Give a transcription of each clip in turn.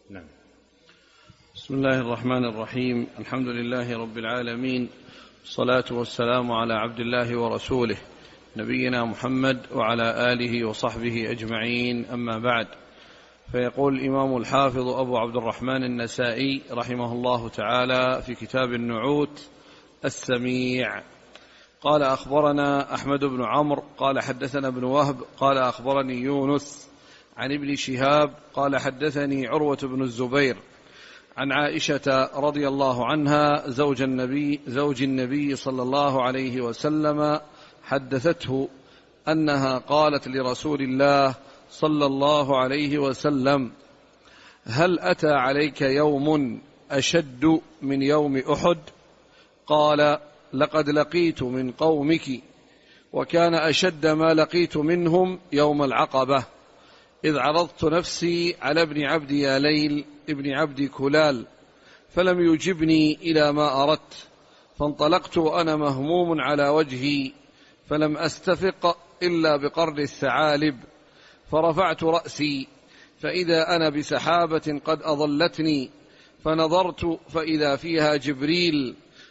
نعم. بسم الله الرحمن الرحيم. الحمد لله رب العالمين، الصلاة والسلام على عبد الله ورسوله نبينا محمد وعلى آله وصحبه أجمعين، أما بعد. فيقول الإمام الحافظ أبو عبد الرحمن النسائي رحمه الله تعالى في كتاب النعوت السميع: قال أخبرنا أحمد بن عمرو قال حدثنا ابن وهب قال أخبرني يونس عن ابن شهاب قال حدثني عروة بن الزبير عن عائشة رضي الله عنها زوج النبي صلى الله عليه وسلم، حدثته أنها قالت لرسول الله صلى الله عليه وسلم: هل أتى عليك يوم أشد من يوم أحد؟ قال: لقد لقيت من قومك، وكان أشد ما لقيت منهم يوم العقبة، إذ عرضت نفسي على ابن عبد ياليل ابن عبد كلال فلم يجبني إلى ما أردت، فانطلقت وأنا مهموم على وجهي، فلم أستفق إلا بقرن الثعالب، فرفعت رأسي فإذا أنا بسحابة قد أظلتني، فنظرت فإذا فيها جبريل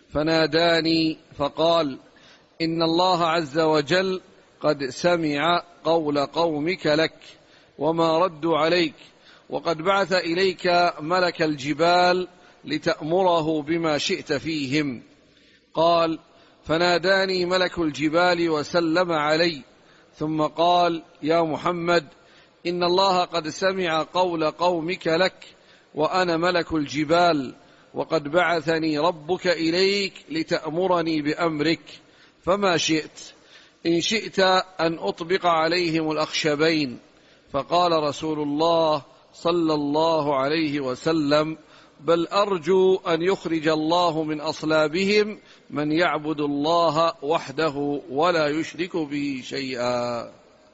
فناداني فقال: إن الله عز وجل قد سمع قول قومك لك وما ردوا عليك، وقد بعث إليك ملك الجبال لتأمره بما شئت فيهم. قال: فناداني ملك الجبال وسلم علي، ثم قال: يا محمد، إن الله قد سمع قول قومك لك وأنا ملك الجبال، وقد بعثني ربك إليك لتأمرني بأمرك، فما شئت، إن شئت أن أطبق عليهم الأخشبين. فقال رسول الله صلى الله عليه وسلم: بل أرجو أن يخرج الله من أصلابهم من يعبد الله وحده ولا يشرك به شيئا.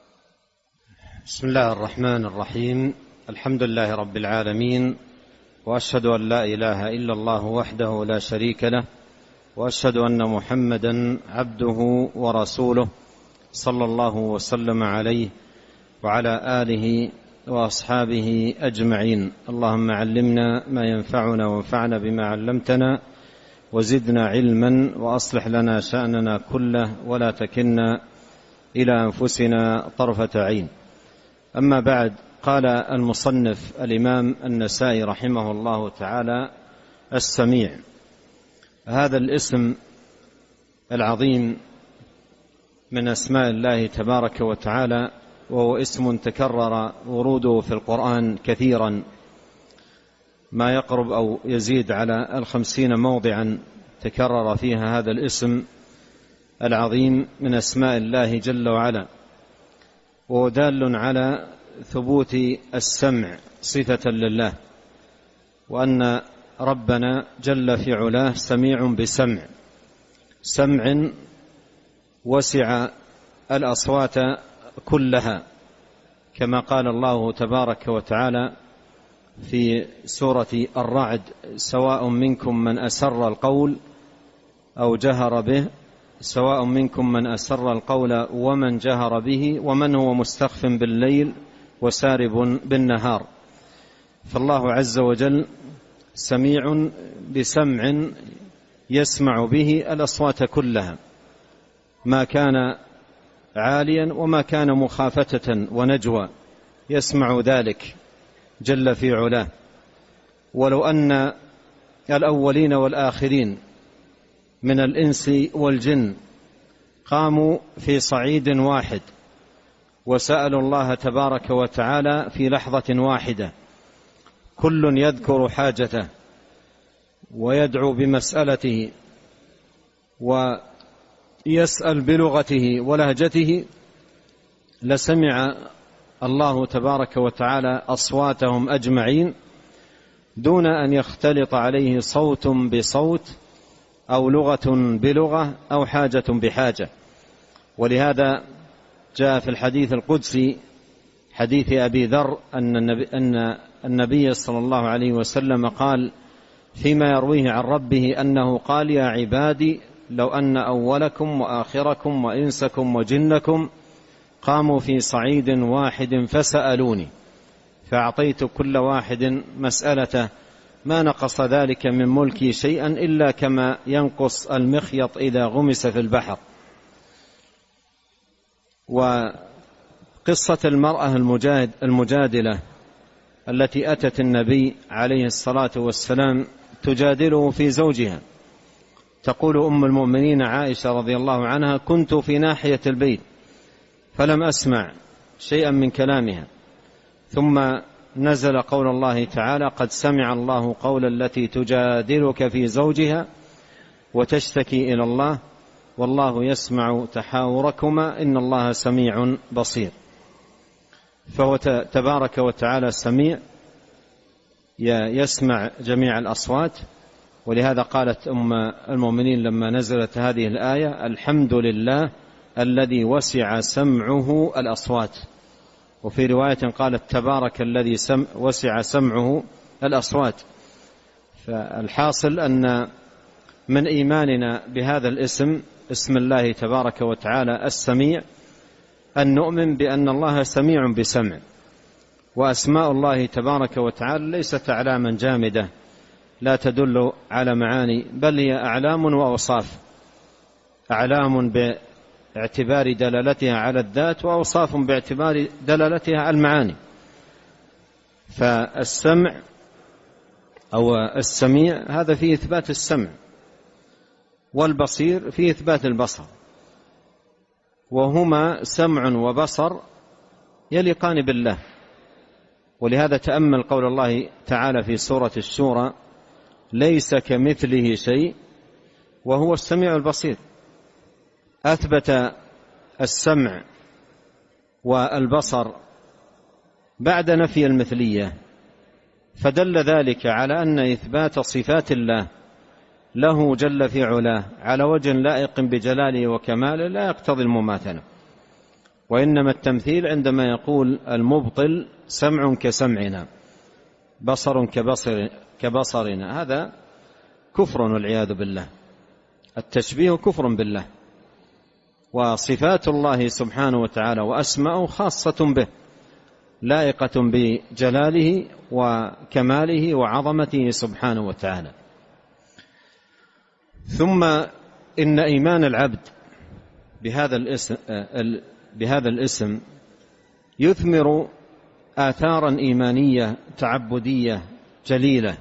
بسم الله الرحمن الرحيم. الحمد لله رب العالمين، وأشهد أن لا إله إلا الله وحده لا شريك له، وأشهد أن محمدا عبده ورسوله صلى الله وسلم عليه وعلى آله وأصحابه أجمعين. اللهم علمنا ما ينفعنا وانفعنا بما علمتنا، وزدنا علما، وأصلح لنا شأننا كله، ولا تكلنا إلى أنفسنا طرفة عين. أما بعد، قال المصنف الإمام النسائي رحمه الله تعالى: السميع. هذا الاسم العظيم من أسماء الله تبارك وتعالى، وهو اسم تكرر وروده في القرآن كثيرا، ما يقرب أو يزيد على 50 موضعا تكرر فيها هذا الاسم العظيم من أسماء الله جل وعلا، وهو دال على ثبوت السمع صفة لله، وأن ربنا جل في علاه سميع بسمع، سمع وسع الأصوات كلها، كما قال الله تبارك وتعالى في سورة الرعد: سواء منكم من أسر القول أو جهر به، سواء منكم من أسر القول ومن جهر به، ومن هو مستخف بالليل وسارب بالنهار. فالله عز وجل سميع بسمع يسمع به الأصوات كلها، ما كان عاليا وما كان مخافتة ونجوى، يسمع ذلك جل في علاه. ولو أن الأولين والآخرين من الإنس والجن قاموا في صعيد واحد وسألوا الله تبارك وتعالى في لحظة واحدة، كل يذكر حاجته ويدعو بمسألته ويسأل بلغته ولهجته، لسمع الله تبارك وتعالى أصواتهم أجمعين دون أن يختلط عليه صوت بصوت أو لغة بلغة أو حاجة بحاجة. ولهذا جاء في الحديث القدسي حديث أبي ذر أن النبي صلى الله عليه وسلم قال فيما يرويه عن ربه أنه قال: يا عبادي، لو أن أولكم وآخركم وإنسكم وجنكم قاموا في صعيد واحد فسألوني فأعطيت كل واحد مسألته ما نقص ذلك من ملكي شيئا إلا كما ينقص المخيط إذا غمس في البحر. وقصة المرأة المجادلة التي أتت النبي عليه الصلاة والسلام تجادله في زوجها، تقول أم المؤمنين عائشة رضي الله عنها: كنت في ناحية البيت فلم أسمع شيئا من كلامها، ثم نزل قول الله تعالى: قد سمع الله قول التي تجادلك في زوجها وتشتكي إلى الله والله يسمع تحاوركما إن الله سميع بصير. فهو تبارك وتعالى سميع يسمع جميع الأصوات. ولهذا قالت أم المؤمنين لما نزلت هذه الآية: الحمد لله الذي وسع سمعه الأصوات. وفي رواية قالت: تبارك الذي وسع سمعه الأصوات. فالحاصل أن من إيماننا بهذا الاسم، اسم الله تبارك وتعالى السميع، أن نؤمن بأن الله سميع بسمع. وأسماء الله تبارك وتعالى ليست أعلاما جامدة لا تدل على معاني، بل هي أعلام وأوصاف، أعلام باعتبار دلالتها على الذات، وأوصاف باعتبار دلالتها على المعاني. فالسمع أو السميع هذا فيه إثبات السمع، والبصير فيه إثبات البصر، وهما سمع وبصر يليقان بالله. ولهذا تأمل قول الله تعالى في سورة الشورى: ليس كمثله شيء وهو السميع البصير. أثبت السمع والبصر بعد نفي المثلية، فدل ذلك على أن إثبات صفات الله له جل في علاه على وجه لائق بجلاله وكماله لا يقتضي المماثلة، وإنما التمثيل عندما يقول المبطل: سمع كسمعنا، بصر كبصرنا، هذا كفر والعياذ بالله. التشبيه كفر بالله، وصفات الله سبحانه وتعالى وأسماؤه خاصة به، لائقة بجلاله وكماله وعظمته سبحانه وتعالى. ثم إن إيمان العبد بهذا الاسم يثمر آثارا إيمانية تعبدية جليلة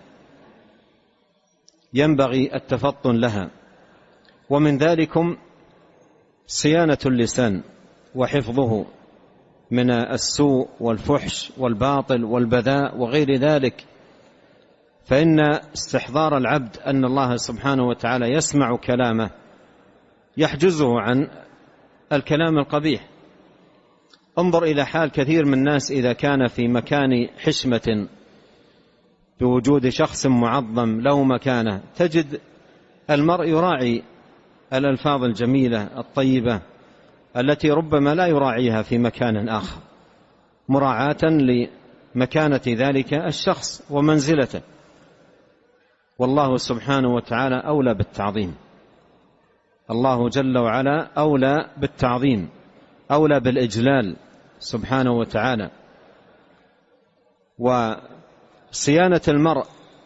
ينبغي التفطن لها، ومن ذلكم صيانة اللسان وحفظه من السوء والفحش والباطل والبذاء وغير ذلك. فإن استحضار العبد أن الله سبحانه وتعالى يسمع كلامه يحجزه عن الكلام القبيح. انظر إلى حال كثير من الناس إذا كان في مكان حشمة بوجود شخص معظم له مكانة، تجد المرء يراعي الألفاظ الجميلة الطيبة التي ربما لا يراعيها في مكان آخر، مراعاة لمكانة ذلك الشخص ومنزلته. والله سبحانه وتعالى أولى بالتعظيم، الله جل وعلا أولى بالتعظيم، أولى بالإجلال سبحانه وتعالى. وصيانة المرء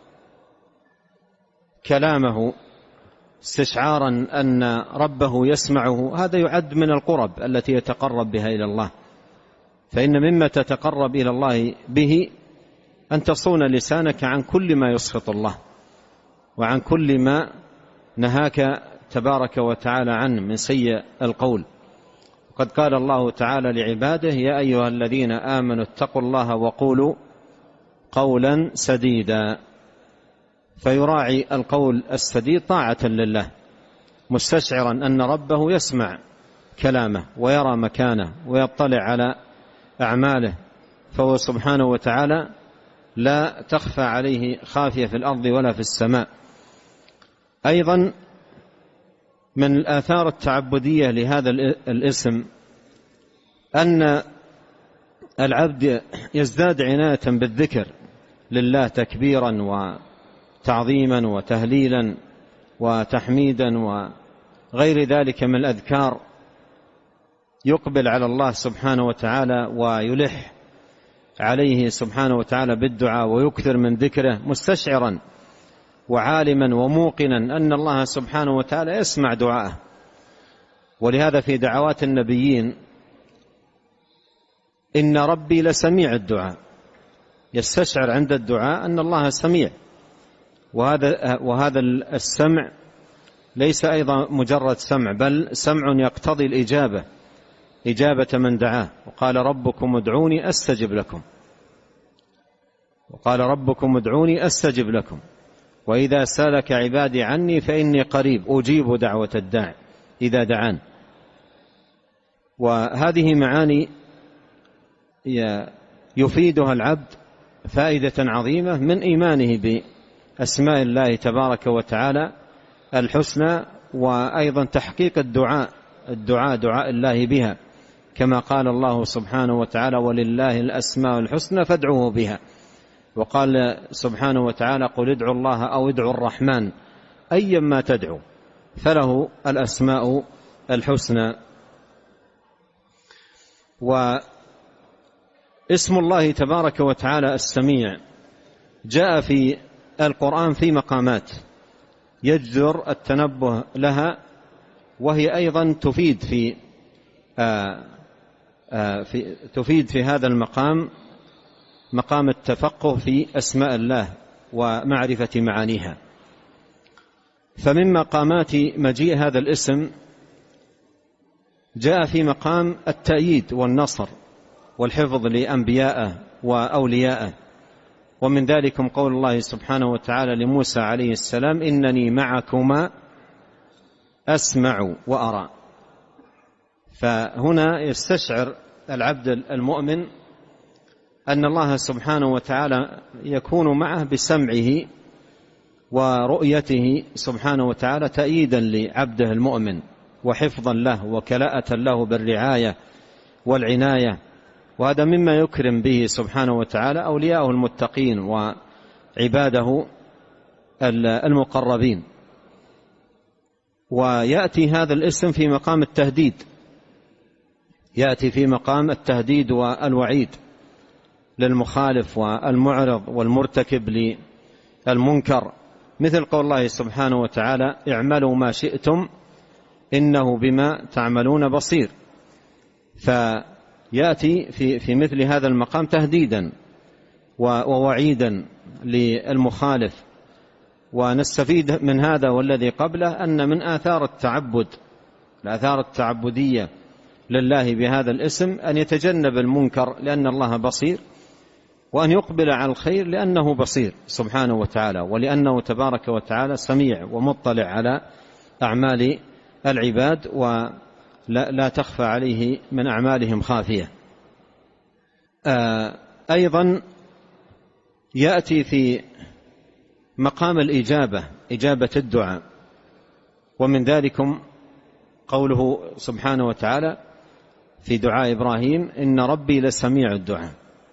كلامه استشعارا أن ربه يسمعه، هذا يعد من القرب التي يتقرب بها إلى الله. فإن مما تتقرب إلى الله به أن تصون لسانك عن كل ما يسخط الله وعن كل ما نهاك تبارك وتعالى عنه من سيء القول. وقد قال الله تعالى لعباده: يا أيها الذين آمنوا اتقوا الله وقولوا قولا سديدا. فيراعي القول السديد طاعة لله، مستشعرا أن ربه يسمع كلامه ويرى مكانه ويطلع على أعماله، فهو سبحانه وتعالى لا تخفى عليه خافية في الأرض ولا في السماء. أيضا من الآثار التعبدية لهذا الاسم أن العبد يزداد عناية بالذكر لله تكبيرا وتعظيما وتهليلا وتحميدا وغير ذلك من الأذكار، يقبل على الله سبحانه وتعالى ويلح عليه سبحانه وتعالى بالدعاء ويكثر من ذكره مستشعرا وعالما وموقنا أن الله سبحانه وتعالى يسمع دعاءه. ولهذا في دعوات النبيين إن ربي لسميع الدعاء، يستشعر عند الدعاء أن الله سميع. وهذا السمع ليس أيضا مجرد سمع، بل سمع يقتضي الإجابة، إجابة من دعاه. وقال ربكم ادعوني أستجب لكم، وقال ربكم ادعوني أستجب لكم، وإذا سألك عبادي عني فإني قريب أجيب دعوة الداع إذا دعان. وهذه معاني يفيدها العبد فائدة عظيمة من إيمانه بأسماء الله تبارك وتعالى الحسنى، وأيضا تحقيق دعاء الله بها، كما قال الله سبحانه وتعالى ولله الأسماء الحسنى فادعوه بها. وقال سبحانه وتعالى قل ادعوا الله أو ادعوا الرحمن أيما تدعو فله الأسماء الحسنى. واسم الله تبارك وتعالى السميع جاء في القرآن في مقامات يجدر التنبه لها، وهي أيضا تفيد في هذا المقام مقام التفقه في أسماء الله ومعرفة معانيها. فمن مقامات مجيء هذا الاسم جاء في مقام التأييد والنصر والحفظ لأنبيائه وأوليائه، ومن ذلكم قول الله سبحانه وتعالى لموسى عليه السلام إنني معكما أسمع وأرى. فهنا يستشعر العبد المؤمن أن الله سبحانه وتعالى يكون معه بسمعه ورؤيته سبحانه وتعالى تأييدا لعبده المؤمن وحفظا له وكلاءة له بالرعاية والعناية. وهذا مما يكرم به سبحانه وتعالى أولياءه المتقين وعباده المقربين. ويأتي هذا الاسم في مقام التهديد، يأتي في مقام التهديد والوعيد للمخالف والمعرض والمرتكب للمنكر، مثل قول الله سبحانه وتعالى اعملوا ما شئتم إنه بما تعملون بصير. فيأتي في مثل هذا المقام تهديدا ووعيدا للمخالف. ونستفيد من هذا والذي قبله أن من آثار التعبد، الآثار التعبدية لله بهذا الاسم أن يتجنب المنكر لأن الله بصير، وأن يقبل على الخير لأنه بصير سبحانه وتعالى، ولأنه تبارك وتعالى سميع ومطلع على أعمال العباد ولا تخفى عليه من أعمالهم خافية. أيضا يأتي في مقام الإجابة، إجابة الدعاء، ومن ذلكم قوله سبحانه وتعالى في دعاء إبراهيم إن ربي لسميع الدعاء.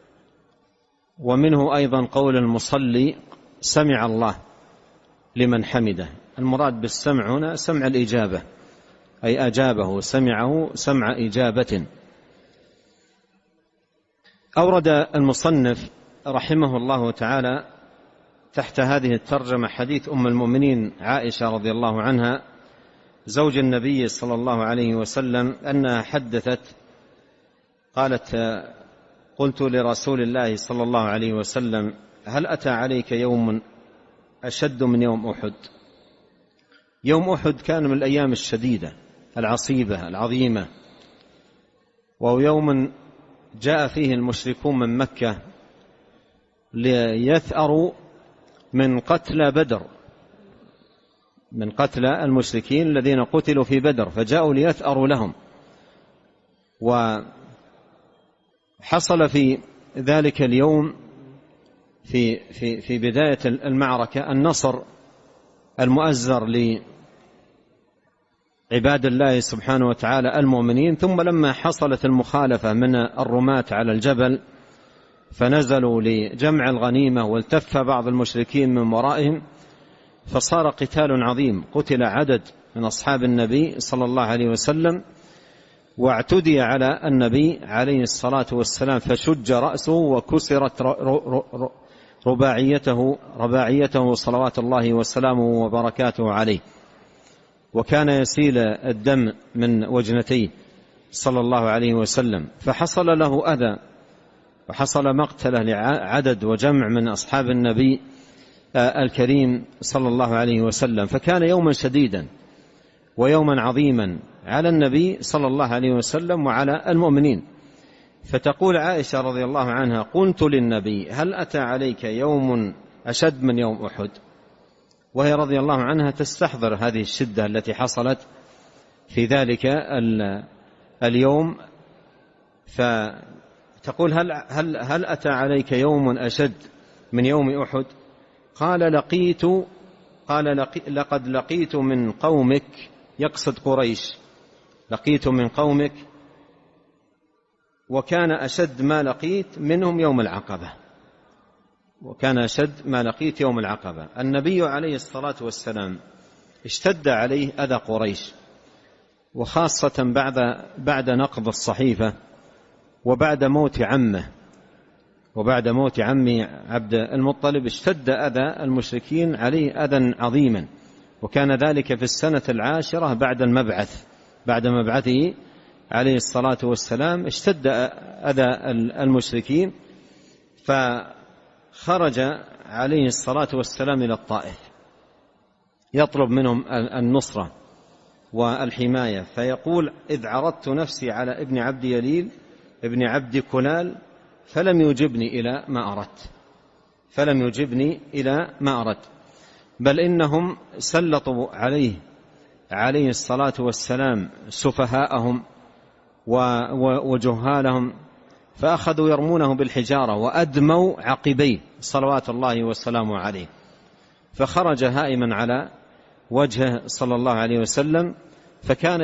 ومنه أيضا قول المصلي سمع الله لمن حمده. المراد بالسمع هنا سمع الإجابة، أي أجابه سمعه سمع إجابة. أورد المصنف رحمه الله تعالى تحت هذه الترجمة حديث أم المؤمنين عائشة رضي الله عنها زوج النبي صلى الله عليه وسلم أنها حدثت قالت قلت لرسول الله صلى الله عليه وسلم هل أتى عليك يوم أشد من يوم أحد؟ يوم أحد كان من الأيام الشديدة العصيبة العظيمة، وهو يوم جاء فيه المشركون من مكة ليثأروا من قتلى بدر، من قتلى المشركين الذين قتلوا في بدر، فجاءوا ليثأروا لهم. وحصل في ذلك اليوم في بداية المعركة النصر المؤزر لعباد الله سبحانه وتعالى المؤمنين. ثم لما حصلت المخالفة من الرماة على الجبل فنزلوا لجمع الغنيمة والتف بعض المشركين من ورائهم، فصار قتال عظيم، قتل عدد من أصحاب النبي صلى الله عليه وسلم، واعتدي على النبي عليه الصلاة والسلام فشج رأسه وكسرت رباعيته صلوات الله وسلامه وبركاته عليه، وكان يسيل الدم من وجنتيه صلى الله عليه وسلم، فحصل له أذى وحصل مقتله لعدد وجمع من أصحاب النبي الكريم صلى الله عليه وسلم، فكان يوما شديدا ويوما عظيما على النبي صلى الله عليه وسلم وعلى المؤمنين. فتقول عائشة رضي الله عنها: قلت للنبي: هل أتى عليك يوم أشد من يوم أحد؟ وهي رضي الله عنها تستحضر هذه الشدة التي حصلت في ذلك اليوم، فتقول: هل أتى عليك يوم أشد من يوم أحد؟ لقد لقيت من قومك، يقصد قريش، لقيت من قومك وكان أشد ما لقيت منهم يوم العقبة، وكان أشد ما لقيت يوم العقبة. النبي عليه الصلاة والسلام اشتد عليه أذى قريش، وخاصة بعد نقض الصحيفة وبعد موت عمه عبد المطلب، اشتد أذى المشركين عليه أذى عظيما، وكان ذلك في السنة 10 بعد مبعثه عليه الصلاة والسلام، اشتد أذى المشركين، فخرج عليه الصلاة والسلام إلى الطائف يطلب منهم النصرة والحماية، فيقول: إذ عرضت نفسي على ابن عبد يليل ابن عبد كلال فلم يجبني إلى ما أردت، بل إنهم سلطوا عليه الصلاة والسلام سفهاءهم وجهالهم، فأخذوا يرمونه بالحجارة وأدموا عقبيه صلوات الله والسلام عليه، فخرج هائما على وجهه صلى الله عليه وسلم، فكان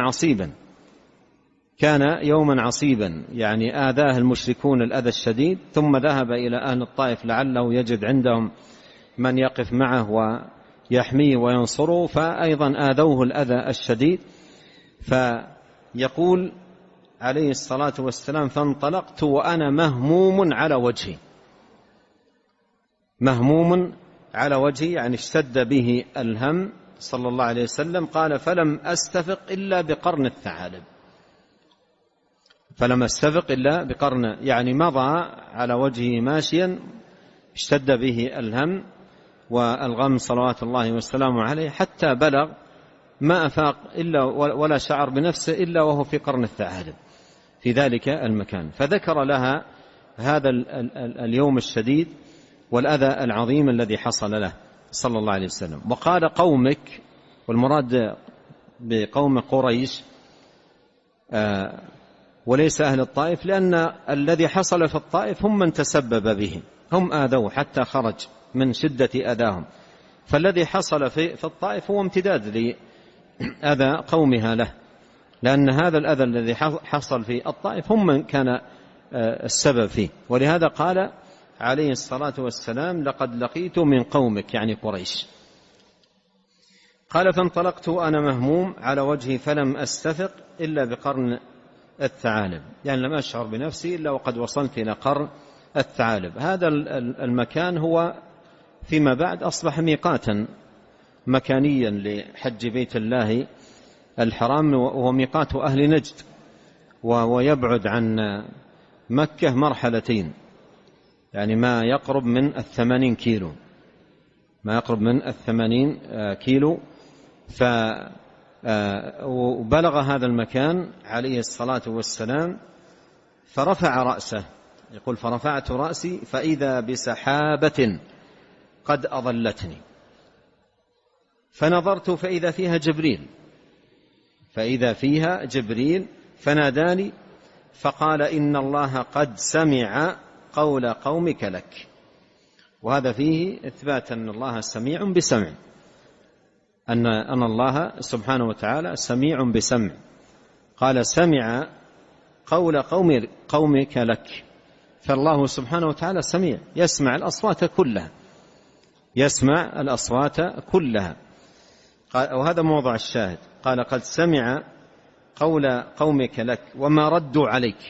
يوما عصيبا، يعني آذاه المشركون الأذى الشديد، ثم ذهب إلى أهل الطائف لعله يجد عندهم من يقف معه ويحميه وينصره، فأيضا آذوه الأذى الشديد. فيقول عليه الصلاة والسلام: فانطلقت وأنا مهموم على وجهي، يعني اشتد به الهم صلى الله عليه وسلم. قال: فلم أستفق إلا بقرن، يعني مضى على وجهه ماشيا، اشتد به الهم والغم صلوات الله والسلام عليه، حتى بلغ ما أفاق إلا ولا شعر بنفسه إلا وهو في قرن الثعالب في ذلك المكان. فذكر لها هذا اليوم الشديد والأذى العظيم الذي حصل له صلى الله عليه وسلم. وقال: قومك، والمراد بقوم قريش وليس أهل الطائف، لأن الذي حصل في الطائف هم من تسبب به، هم آذوه حتى خرج من شدة أذاهم، فالذي حصل في الطائف هو امتداد لأذى قومها له، لأن هذا الأذى الذي حصل في الطائف هم من كان السبب فيه. ولهذا قال عليه الصلاة والسلام: لقد لقيت من قومك، يعني قريش. قال: فانطلقت أنا مهموم على وجهي فلم أستفق إلا بقرن الثعالب، يعني لم أشعر بنفسي إلا وقد وصلت إلى قرن الثعالب. هذا المكان هو فيما بعد أصبح ميقاتا مكانيا لحج بيت الله الحرام، وهو ميقات أهل نجد، ويبعد عن مكة مرحلتين، يعني ما يقرب من 80 كيلو. وبلغ هذا المكان عليه الصلاة والسلام فرفع رأسه، يقول: فرفعت رأسي فإذا بسحابة قد أظلتني، فنظرت فإذا فيها جبريل فناداني فقال: إن الله قد سمع قول قومك لك. وهذا فيه إثبات أن الله سميع بسمع، أن الله سبحانه وتعالى سميع بسمع. قال: سمع قول قومك لك، فالله سبحانه وتعالى سميع، يسمع الأصوات كلها. وهذا موضع الشاهد. قال: قد سمع قول قومك لك وما ردوا عليك،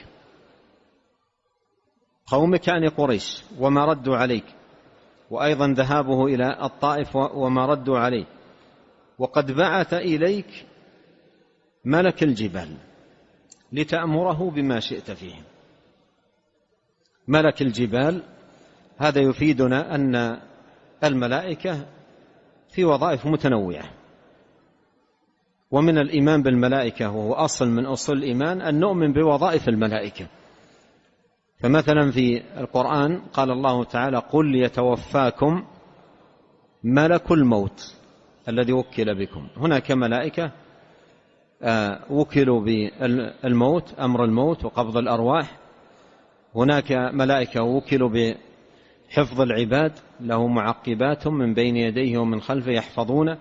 قومك يعني قريش، وما ردوا عليك، وأيضا ذهابه إلى الطائف وما ردوا عليه، وقد بعث إليك ملك الجبال لتأمره بما شئت فيهم. ملك الجبال هذا يفيدنا أن الملائكة في وظائف متنوعة، ومن الإيمان بالملائكة وهو أصل من أصول الإيمان أن نؤمن بوظائف الملائكة. فمثلا في القرآن قال الله تعالى: قل يتوفاكم ملك الموت الذي وكل بكم. هناك ملائكة وكلوا بالموت، أمر الموت وقبض الأرواح. هناك ملائكة وكلوا بحفظ العباد، له معقبات من بين يديه ومن خلفه يحفظونه.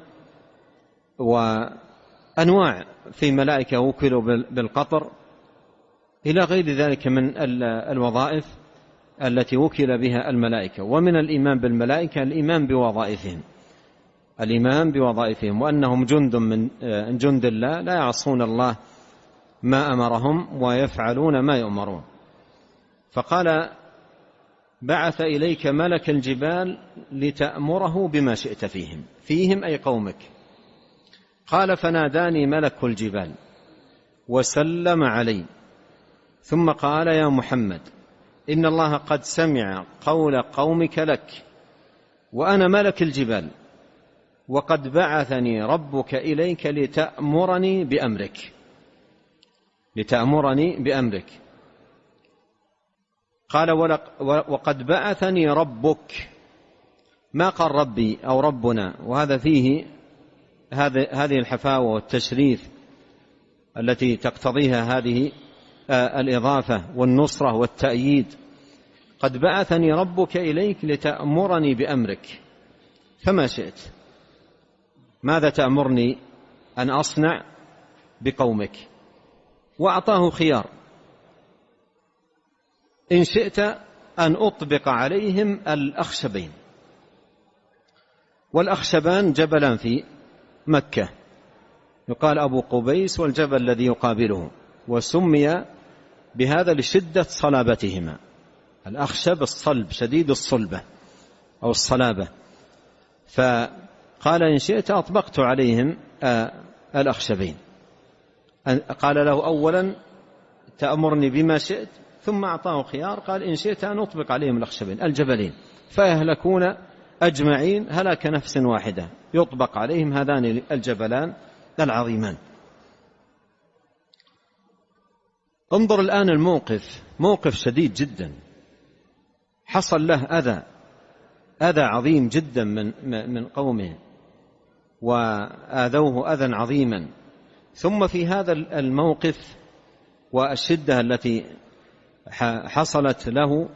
وأنواع في ملائكة وكلوا بالقطر، إلى غير ذلك من الوظائف التي وكل بها الملائكة. ومن الإيمان بالملائكة الإيمان بوظائفهم، الإيمان بوظائفهم، وأنهم جند من جند الله لا يعصون الله ما أمرهم ويفعلون ما يؤمرون. فقال: بعث إليك ملك الجبال لتأمره بما شئت فيهم. فيهم أي قومك. قال: فناداني ملك الجبال وسلم علي، ثم قال: يا محمد، إن الله قد سمع قول قومك لك، وأنا ملك الجبال، وقد بعثني ربك إليك لتأمرني بأمرك. لتأمرني بأمرك. قال: وقد بعثني ربك. ما قال ربي أو ربنا، وهذا فيه هذه الحفاوة والتشريف التي تقتضيها هذه الإضافة والنصرة والتأييد. قد بعثني ربك إليك لتأمرني بأمرك فما شئت. ماذا تأمرني أن أصنع بقومك؟ وأعطاه خيار: إن شئت أن أطبق عليهم الأخشبين. والأخشبان جبلان في مكة، يقال أبو قبيس والجبل الذي يقابله، وسمي بهذا لشدة صلابتهما. الأخشب الصلب، شديد الصلبة أو الصلابة. فقال: إن شئت أطبقت عليهم الأخشبين. قال له: أولا تأمرني بما شئت، ثم أعطاه خيار، قال: إن شئت أن أطبق عليهم الأخشبين الجبلين فيهلكون أجمعين هلاك نفس واحدة، يطبق عليهم هذان الجبلان العظيمان. انظر الآن الموقف، موقف شديد جدا، حصل له أذى عظيم جدا من قومه، وآذوه أذى عظيما. ثم في هذا الموقف والشدة التي حصلت له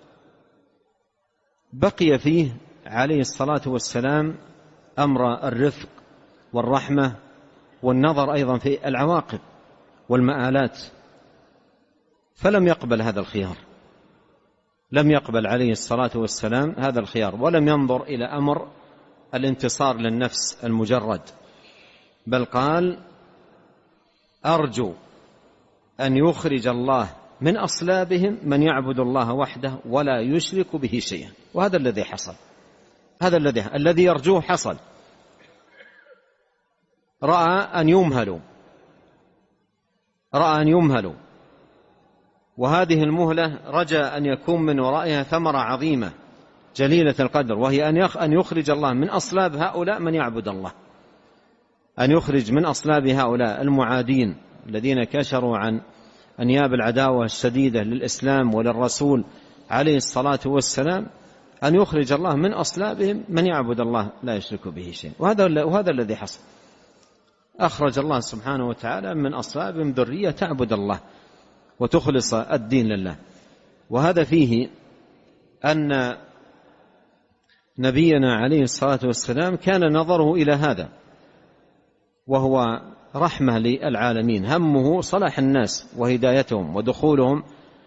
بقي فيه عليه الصلاة والسلام أمر الرفق والرحمة والنظر أيضا في العواقب والمآلات، فلم يقبل هذا الخيار. لم يقبل عليه الصلاة والسلام هذا الخيار، ولم ينظر إلى أمر الانتصار للنفس المجرد، بل قال: أرجو أن يخرج الله من أصلابهم من يعبد الله وحده ولا يشرك به شيئا. وهذا الذي حصل، هذا الذي يرجوه حصل. رأى أن يمهلوا، وهذه المهلة رجاء أن يكون من ورائها ثمرة عظيمة جليلة القدر، وهي أن يخرج الله من أصلاب هؤلاء من يعبد الله، أن يخرج من أصلاب هؤلاء المعادين الذين كشروا عن أنياب العداوة الشديدة للإسلام وللرسول عليه الصلاة والسلام، أن يخرج الله من أصلابهم من يعبد الله لا يشرك به شيء. وهذا الذي حصل. أخرج الله سبحانه وتعالى من أصلابهم ذرية تعبد الله وتخلص الدين لله. وهذا فيه أن نبينا عليه الصلاة والسلام كان نظره إلى هذا، وهو رحمة للعالمين، همه صلاح الناس وهدايتهم ودخولهم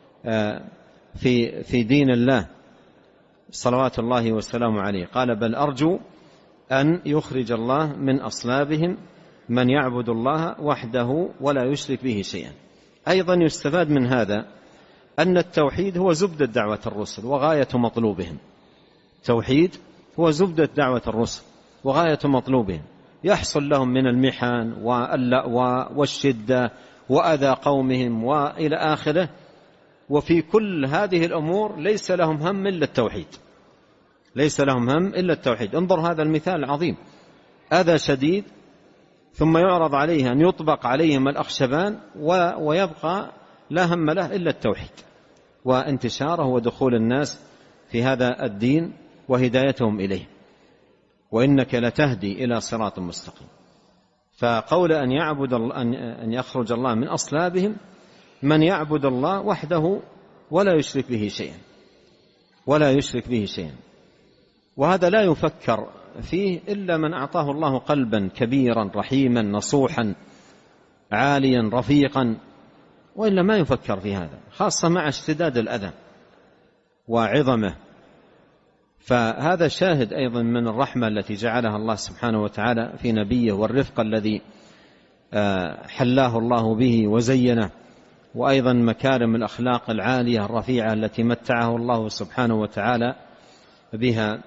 في دين الله صلوات الله وسلامه عليه. قال: بل أرجو أن يخرج الله من أصلابهم من يعبد الله وحده ولا يشرك به شيئا. أيضا يستفاد من هذا أن التوحيد هو زبدة دعوة الرسل وغاية مطلوبهم. التوحيد هو زبدة دعوة الرسل وغاية مطلوبهم، يحصل لهم من المحن واللأوى والشدة وأذى قومهم وإلى آخره، وفي كل هذه الأمور ليس لهم هم إلا التوحيد، ليس لهم هم إلا التوحيد. انظر هذا المثال العظيم، أذى شديد ثم يعرض عليه أن يطبق عليهم الأخشبان ويبقى لا هم له إلا التوحيد وانتشاره ودخول الناس في هذا الدين وهدايتهم إليه، وإنك لتهدي إلى صراط مستقيم. فقول أن يخرج الله من أصلابهم من يعبد الله وحده ولا يشرك به شيئا، ولا يشرك به شيئا. وهذا لا يفكر فيه إلا من أعطاه الله قلبا كبيرا رحيما نصوحا عاليا رفيقا، وإلا ما يفكر في هذا، خاصة مع اشتداد الأذى وعظمه. فهذا شاهد أيضا من الرحمة التي جعلها الله سبحانه وتعالى في نبيه، والرفق الذي حلاه الله به وزينه، وأيضا مكارم الأخلاق العالية الرفيعة التي متعه الله سبحانه وتعالى بها.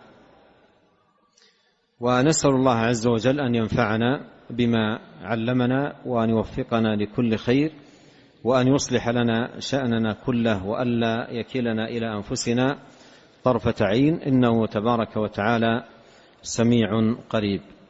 ونسأل الله عز وجل أن ينفعنا بما علمنا وأن يوفقنا لكل خير، وأن يصلح لنا شأننا كله، وألا يكلنا إلى أنفسنا طرفة عين، إنه تبارك وتعالى سميع قريب.